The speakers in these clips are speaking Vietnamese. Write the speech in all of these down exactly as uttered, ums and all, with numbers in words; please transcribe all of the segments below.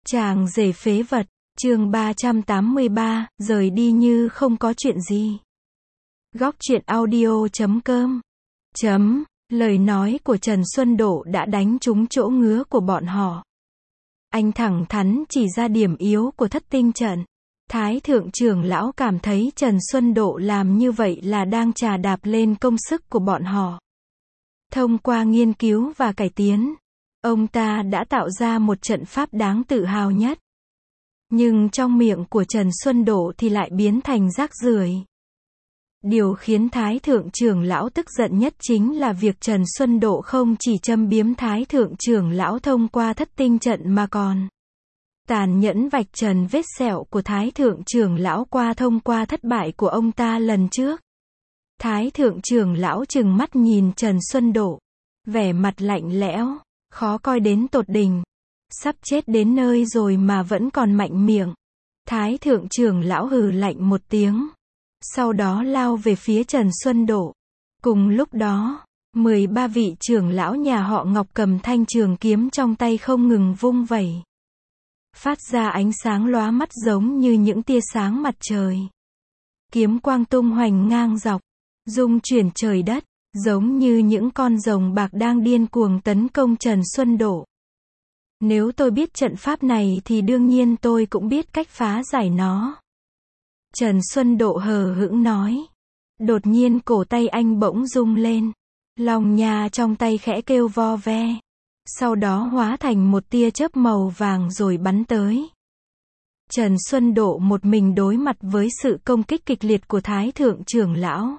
Chàng rể phế vật, chương ba trăm tám mươi ba, rời đi như không có chuyện gì. Góc truyện audio chấm com. Chấm, lời nói của Trần Xuân Độ đã đánh trúng chỗ ngứa của bọn họ. Anh thẳng thắn chỉ ra điểm yếu của thất tinh trận. Thái thượng trưởng lão cảm thấy Trần Xuân Độ làm như vậy là đang chà đạp lên công sức của bọn họ. Thông qua nghiên cứu và cải tiến, ông ta đã tạo ra một trận pháp đáng tự hào nhất. Nhưng trong miệng của Trần Xuân Độ thì lại biến thành rác rưởi. Điều khiến Thái thượng trưởng lão tức giận nhất chính là việc Trần Xuân Độ không chỉ châm biếm Thái thượng trưởng lão thông qua thất tinh trận mà còn tàn nhẫn vạch trần vết sẹo của Thái thượng trưởng lão qua thông qua thất bại của ông ta lần trước. Thái thượng trưởng lão trừng mắt nhìn Trần Xuân Độ, vẻ mặt lạnh lẽo, khó coi đến tột đỉnh. Sắp chết đến nơi rồi mà vẫn còn mạnh miệng. Thái thượng trưởng lão hừ lạnh một tiếng, sau đó lao về phía Trần Xuân Độ. Cùng lúc đó, mười ba vị trưởng lão nhà họ Ngọc cầm thanh trường kiếm trong tay không ngừng vung vẩy, phát ra ánh sáng lóa mắt giống như những tia sáng mặt trời. Kiếm quang tung hoành ngang dọc, rung chuyển trời đất, giống như những con rồng bạc đang điên cuồng tấn công Trần Xuân Độ. Nếu tôi biết trận pháp này thì đương nhiên tôi cũng biết cách phá giải nó. Trần Xuân Độ hờ hững nói. Đột nhiên cổ tay anh bỗng rung lên. Lòng nhà trong tay khẽ kêu vo ve. Sau đó hóa thành một tia chớp màu vàng rồi bắn tới. Trần Xuân Độ một mình đối mặt với sự công kích kịch liệt của Thái thượng trưởng lão.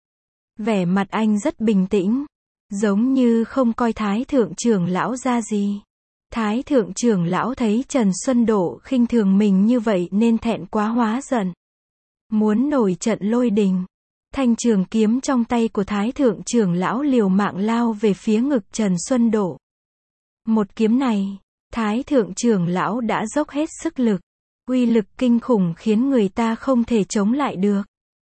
Vẻ mặt anh rất bình tĩnh, giống như không coi Thái thượng trưởng lão ra gì. Thái thượng trưởng lão thấy Trần Xuân Độ khinh thường mình như vậy nên thẹn quá hóa giận, muốn nổi trận lôi đình. Thanh trường kiếm trong tay của Thái thượng trưởng lão liều mạng lao về phía ngực Trần Xuân Độ. Một kiếm này, Thái thượng trưởng lão đã dốc hết sức lực, uy lực kinh khủng khiến người ta không thể chống lại được.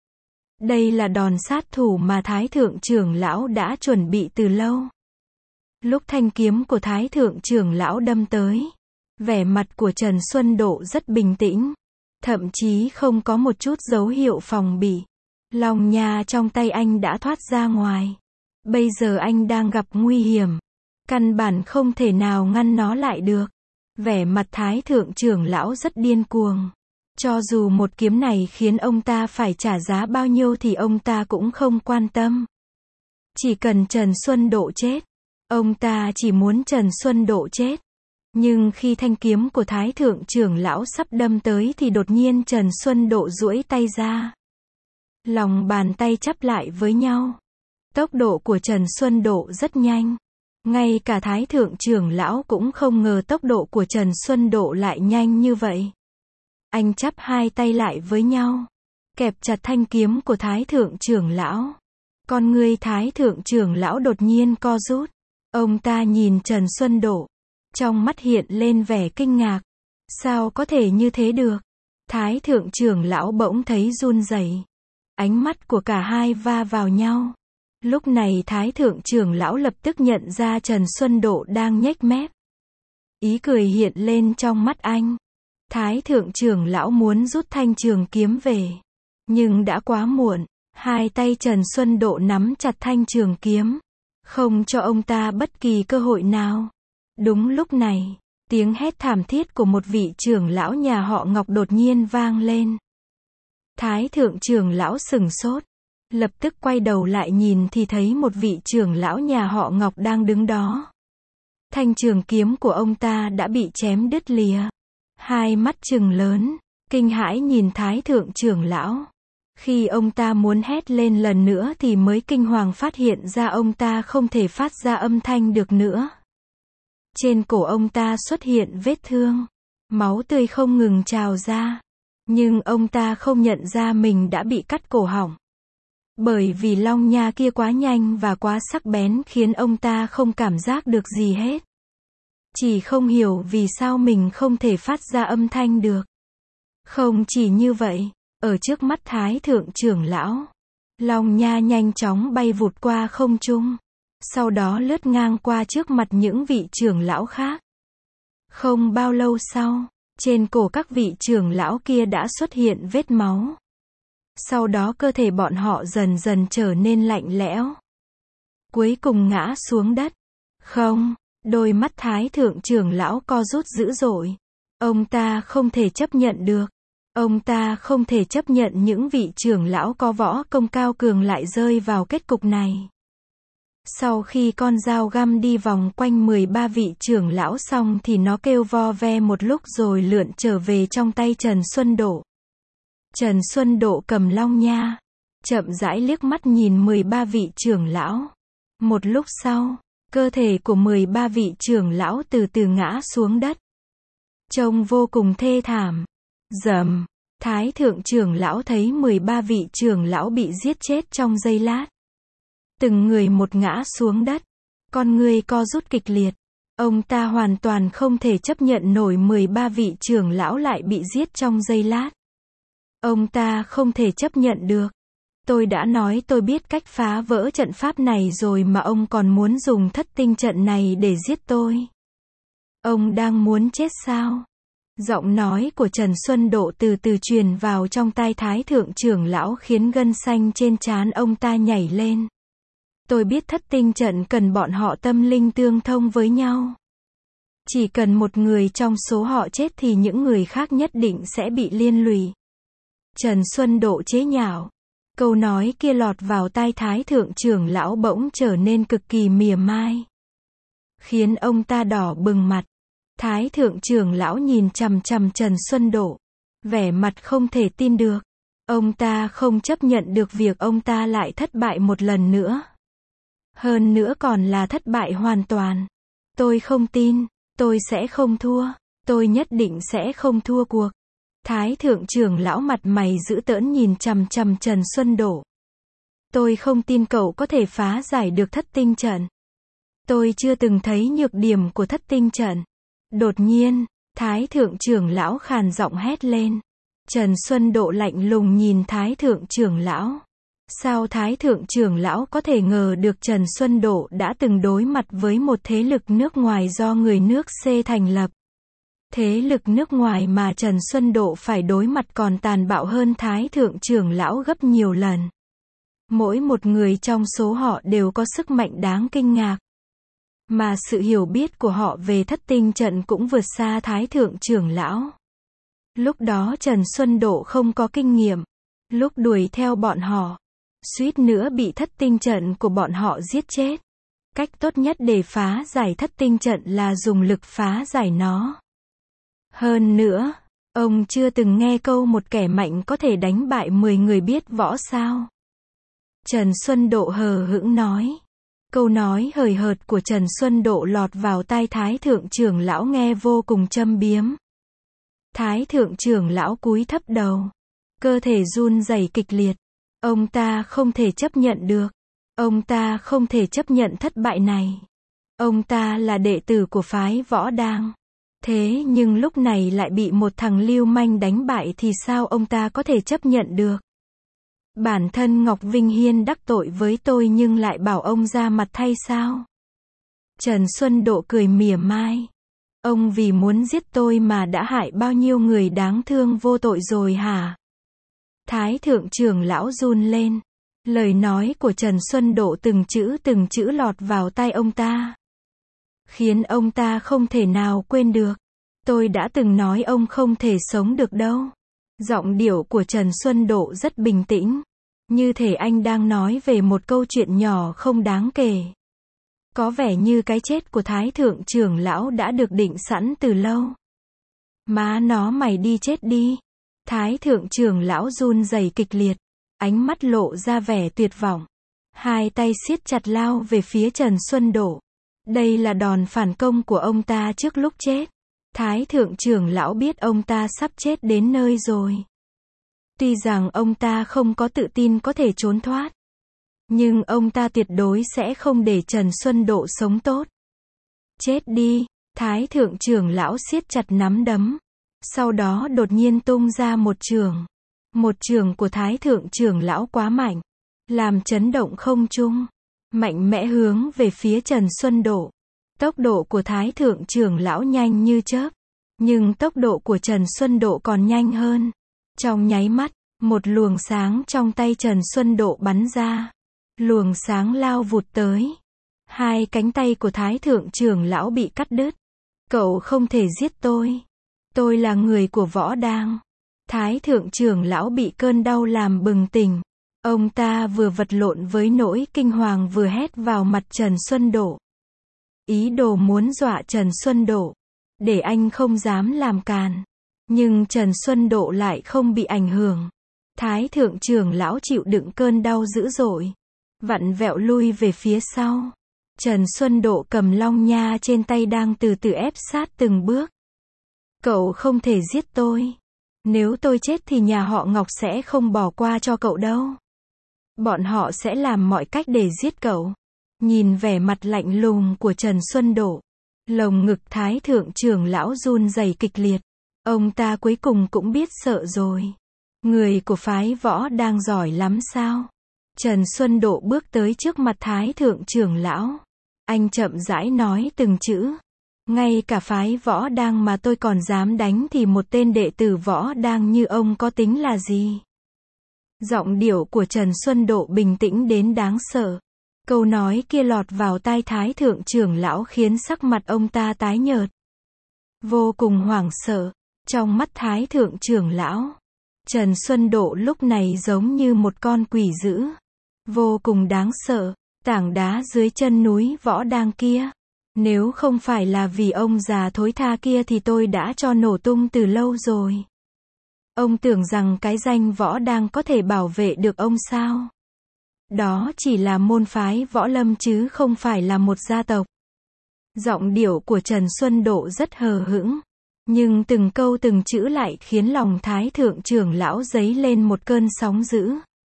Đây là đòn sát thủ mà Thái thượng trưởng lão đã chuẩn bị từ lâu. Lúc thanh kiếm của Thái thượng trưởng lão đâm tới, vẻ mặt của Trần Xuân Độ rất bình tĩnh, thậm chí không có một chút dấu hiệu phòng bị. Lòng nhà trong tay anh đã thoát ra ngoài. Bây giờ anh đang gặp nguy hiểm, căn bản không thể nào ngăn nó lại được. Vẻ mặt Thái thượng trưởng lão rất điên cuồng. Cho dù một kiếm này khiến ông ta phải trả giá bao nhiêu thì ông ta cũng không quan tâm. Chỉ cần Trần Xuân Độ chết. Ông ta chỉ muốn Trần Xuân Độ chết. Nhưng khi thanh kiếm của Thái thượng trưởng lão sắp đâm tới thì đột nhiên Trần Xuân Độ duỗi tay ra. Lòng bàn tay chắp lại với nhau. Tốc độ của Trần Xuân Độ rất nhanh. Ngay cả Thái thượng trưởng lão cũng không ngờ tốc độ của Trần Xuân Độ lại nhanh như vậy. Anh chắp hai tay lại với nhau, kẹp chặt thanh kiếm của Thái thượng trưởng lão. Con ngươi Thái thượng trưởng lão đột nhiên co rút. Ông ta nhìn Trần Xuân Độ, trong mắt hiện lên vẻ kinh ngạc. Sao có thể như thế được? Thái thượng trưởng lão bỗng thấy run rẩy. Ánh mắt của cả hai va vào nhau. Lúc này Thái thượng trưởng lão lập tức nhận ra Trần Xuân Độ đang nhếch mép. Ý cười hiện lên trong mắt anh. Thái thượng trưởng lão muốn rút thanh trường kiếm về, nhưng đã quá muộn. Hai tay Trần Xuân Độ nắm chặt thanh trường kiếm, không cho ông ta bất kỳ cơ hội nào. Đúng lúc này, tiếng hét thảm thiết của một vị trưởng lão nhà họ Ngọc đột nhiên vang lên. Thái thượng trưởng lão sừng sốt, lập tức quay đầu lại nhìn thì thấy một vị trưởng lão nhà họ Ngọc đang đứng đó. Thanh trường kiếm của ông ta đã bị chém đứt lìa. Hai mắt trừng lớn, kinh hãi nhìn Thái thượng trưởng lão. Khi ông ta muốn hét lên lần nữa thì mới kinh hoàng phát hiện ra ông ta không thể phát ra âm thanh được nữa. Trên cổ ông ta xuất hiện vết thương, máu tươi không ngừng trào ra. Nhưng ông ta không nhận ra mình đã bị cắt cổ họng. Bởi vì long nha kia quá nhanh và quá sắc bén khiến ông ta không cảm giác được gì hết. Chỉ không hiểu vì sao mình không thể phát ra âm thanh được. Không chỉ như vậy, ở trước mắt Thái thượng trưởng lão, long nha nhanh chóng bay vụt qua không trung, sau đó lướt ngang qua trước mặt những vị trưởng lão khác. Không bao lâu sau, Trên cổ các vị trưởng lão kia đã xuất hiện vết máu. Sau đó cơ thể bọn họ dần dần trở nên lạnh lẽo. Cuối cùng ngã xuống đất. Không, đôi mắt Thái thượng trưởng lão co rút dữ dội. Ông ta không thể chấp nhận được. Ông ta không thể chấp nhận những vị trưởng lão có võ công cao cường lại rơi vào kết cục này. Sau khi con dao găm đi vòng quanh mười ba vị trưởng lão xong thì nó kêu vo ve một lúc rồi lượn trở về trong tay Trần Xuân Độ. Trần Xuân Độ cầm long nha, chậm rãi liếc mắt nhìn mười ba vị trưởng lão. Một lúc sau, cơ thể của mười ba vị trưởng lão từ từ ngã xuống đất. Trông vô cùng thê thảm. Rầm, Thái thượng trưởng lão thấy mười ba vị trưởng lão bị giết chết trong giây lát. Từng người một ngã xuống đất, con người co rút kịch liệt. Ông ta hoàn toàn không thể chấp nhận nổi mười ba vị trưởng lão lại bị giết trong giây lát. Ông ta không thể chấp nhận được. Tôi đã nói tôi biết cách phá vỡ trận pháp này rồi mà ông còn muốn dùng thất tinh trận này để giết tôi. Ông đang muốn chết sao? Giọng nói của Trần Xuân Độ từ từ truyền vào trong tai Thái thượng trưởng lão khiến gân xanh trên trán ông ta nhảy lên. Tôi biết thất tinh trận cần bọn họ tâm linh tương thông với nhau. Chỉ cần một người trong số họ chết thì những người khác nhất định sẽ bị liên lụy. Trần Xuân Độ chế nhạo. Câu nói kia lọt vào tai Thái thượng trưởng lão bỗng trở nên cực kỳ mỉa mai. Khiến ông ta đỏ bừng mặt. Thái thượng trưởng lão nhìn chằm chằm Trần Xuân Độ. Vẻ mặt không thể tin được. Ông ta không chấp nhận được việc ông ta lại thất bại một lần nữa. Hơn nữa còn là thất bại hoàn toàn. Tôi không tin, tôi sẽ không thua, tôi nhất định sẽ không thua cuộc. Thái thượng trưởng lão mặt mày dữ tợn nhìn chằm chằm Trần Xuân Độ. Tôi không tin cậu có thể phá giải được thất tinh trận. Tôi chưa từng thấy nhược điểm của thất tinh trận. Đột nhiên, Thái thượng trưởng lão khàn giọng hét lên. Trần Xuân Độ lạnh lùng nhìn Thái thượng trưởng lão. Sao Thái thượng trưởng lão có thể ngờ được Trần Xuân Độ đã từng đối mặt với một thế lực nước ngoài do người nước C thành lập. Thế lực nước ngoài mà Trần Xuân Độ phải đối mặt còn tàn bạo hơn Thái thượng trưởng lão gấp nhiều lần. Mỗi một người trong số họ đều có sức mạnh đáng kinh ngạc. Mà sự hiểu biết của họ về thất tinh trận cũng vượt xa Thái thượng trưởng lão. Lúc đó Trần Xuân Độ không có kinh nghiệm. Lúc đuổi theo bọn họ, suýt nữa bị thất tinh trận của bọn họ giết chết. Cách tốt nhất để phá giải thất tinh trận là dùng lực phá giải nó. Hơn nữa, ông chưa từng nghe câu một kẻ mạnh có thể đánh bại mười người biết võ sao. Trần Xuân Độ hờ hững nói. Câu nói hời hợt của Trần Xuân Độ lọt vào tai Thái thượng trưởng lão nghe vô cùng châm biếm. Thái thượng trưởng lão cúi thấp đầu. Cơ thể run rẩy kịch liệt. Ông ta không thể chấp nhận được. Ông ta không thể chấp nhận thất bại này. Ông ta là đệ tử của phái Võ Đang. Thế nhưng lúc này lại bị một thằng lưu manh đánh bại thì sao ông ta có thể chấp nhận được? Bản thân Ngọc Vinh Hiên đắc tội với tôi nhưng lại bảo ông ra mặt thay sao? Trần Xuân Độ cười mỉa mai. Ông vì muốn giết tôi mà đã hại bao nhiêu người đáng thương vô tội rồi hả? Thái thượng trưởng lão run lên. Lời nói của Trần Xuân Độ từng chữ từng chữ lọt vào tai ông ta. Khiến ông ta không thể nào quên được. Tôi đã từng nói ông không thể sống được đâu. Giọng điệu của Trần Xuân Độ rất bình tĩnh. Như thể anh đang nói về một câu chuyện nhỏ không đáng kể. Có vẻ như cái chết của Thái thượng trưởng lão đã được định sẵn từ lâu. Má nó mày đi chết đi. Thái thượng trưởng lão run rẩy kịch liệt. Ánh mắt lộ ra vẻ tuyệt vọng. Hai tay siết chặt lao về phía Trần Xuân Độ. Đây là đòn phản công của ông ta trước lúc chết. Thái thượng trưởng lão biết ông ta sắp chết đến nơi rồi. Tuy rằng ông ta không có tự tin có thể trốn thoát. Nhưng ông ta tuyệt đối sẽ không để Trần Xuân Độ sống tốt. Chết đi, Thái thượng trưởng lão siết chặt nắm đấm. Sau đó đột nhiên tung ra một chưởng. Một chưởng của Thái thượng trưởng lão quá mạnh. Làm chấn động không trung. Mạnh mẽ hướng về phía Trần Xuân Độ. Tốc độ của Thái thượng trưởng lão nhanh như chớp. Nhưng tốc độ của Trần Xuân Độ còn nhanh hơn. Trong nháy mắt, một luồng sáng trong tay Trần Xuân Độ bắn ra. Luồng sáng lao vụt tới. Hai cánh tay của Thái thượng trưởng lão bị cắt đứt. Cậu không thể giết tôi. Tôi là người của Võ Đang. Thái thượng trưởng lão bị cơn đau làm bừng tỉnh. Ông ta vừa vật lộn với nỗi kinh hoàng vừa hét vào mặt Trần Xuân Độ. Ý đồ muốn dọa Trần Xuân Độ, để anh không dám làm càn. Nhưng Trần Xuân Độ lại không bị ảnh hưởng. Thái thượng trưởng lão chịu đựng cơn đau dữ dội, vặn vẹo lui về phía sau. Trần Xuân Độ cầm long nha trên tay đang từ từ ép sát từng bước. Cậu không thể giết tôi. Nếu tôi chết thì nhà họ Ngọc sẽ không bỏ qua cho cậu đâu. Bọn họ sẽ làm mọi cách để giết cậu. Nhìn vẻ mặt lạnh lùng của Trần Xuân Độ, lồng ngực Thái thượng trưởng lão run rẩy kịch liệt. Ông ta cuối cùng cũng biết sợ rồi. Người của phái Võ đang giỏi lắm sao? Trần Xuân Độ bước tới trước mặt Thái thượng trưởng lão. Anh chậm rãi nói từng chữ. Ngay cả phái Võ Đang mà tôi còn dám đánh thì một tên đệ tử Võ Đang như ông có tính là gì? Giọng điệu của Trần Xuân Độ bình tĩnh đến đáng sợ. Câu nói kia lọt vào tai Thái thượng trưởng lão khiến sắc mặt ông ta tái nhợt. Vô cùng hoảng sợ. Trong mắt Thái thượng trưởng lão, Trần Xuân Độ lúc này giống như một con quỷ dữ. Vô cùng đáng sợ. Tảng đá dưới chân núi Võ Đang kia. Nếu không phải là vì ông già thối tha kia thì tôi đã cho nổ tung từ lâu rồi. Ông tưởng rằng cái danh Võ Đang có thể bảo vệ được ông sao? Đó chỉ là môn phái võ lâm chứ không phải là một gia tộc. Giọng điệu của Trần Xuân Độ rất hờ hững. Nhưng từng câu từng chữ lại khiến lòng Thái thượng trưởng lão dấy lên một cơn sóng dữ.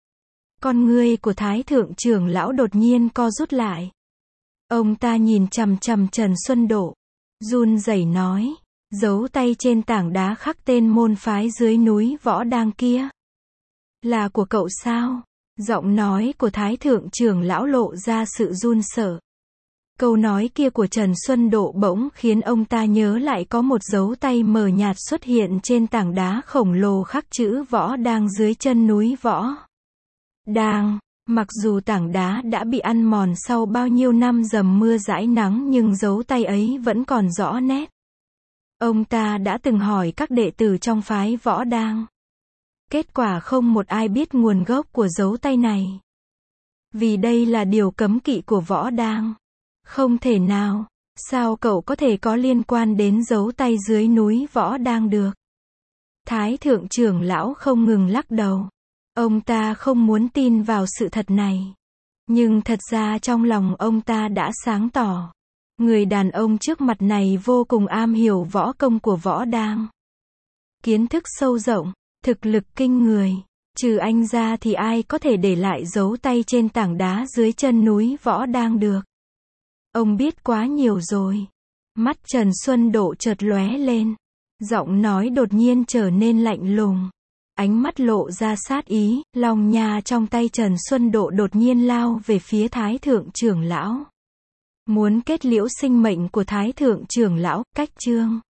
Con ngươi của Thái thượng trưởng lão đột nhiên co rút lại. Ông ta nhìn chằm chằm Trần Xuân Độ, run rẩy nói, dấu tay trên tảng đá khắc tên môn phái dưới núi Võ Đang kia. Là của cậu sao? Giọng nói của Thái thượng trưởng lão lộ ra sự run sợ. Câu nói kia của Trần Xuân Độ bỗng khiến ông ta nhớ lại có một dấu tay mờ nhạt xuất hiện trên tảng đá khổng lồ khắc chữ Võ Đang dưới chân núi Võ Đang. Mặc dù tảng đá đã bị ăn mòn sau bao nhiêu năm dầm mưa dãi nắng nhưng dấu tay ấy vẫn còn rõ nét. Ông ta đã từng hỏi các đệ tử trong phái Võ Đang. Kết quả không một ai biết nguồn gốc của dấu tay này. Vì đây là điều cấm kỵ của Võ Đang. Không thể nào, sao cậu có thể có liên quan đến dấu tay dưới núi Võ Đang được? Thái thượng trưởng lão không ngừng lắc đầu. Ông ta không muốn tin vào sự thật này. Nhưng thật ra trong lòng ông ta đã sáng tỏ. Người đàn ông trước mặt này vô cùng am hiểu võ công của Võ Đang. Kiến thức sâu rộng, thực lực kinh người. Trừ anh ra thì ai có thể để lại dấu tay trên tảng đá dưới chân núi Võ Đang được. Ông biết quá nhiều rồi. Mắt Trần Xuân Độ chợt lóe lên. Giọng nói đột nhiên trở nên lạnh lùng. Ánh mắt lộ ra sát ý, long nha trong tay Trần Xuân Độ đột nhiên lao về phía Thái thượng trưởng lão. Muốn kết liễu sinh mệnh của Thái thượng trưởng lão, cách chương.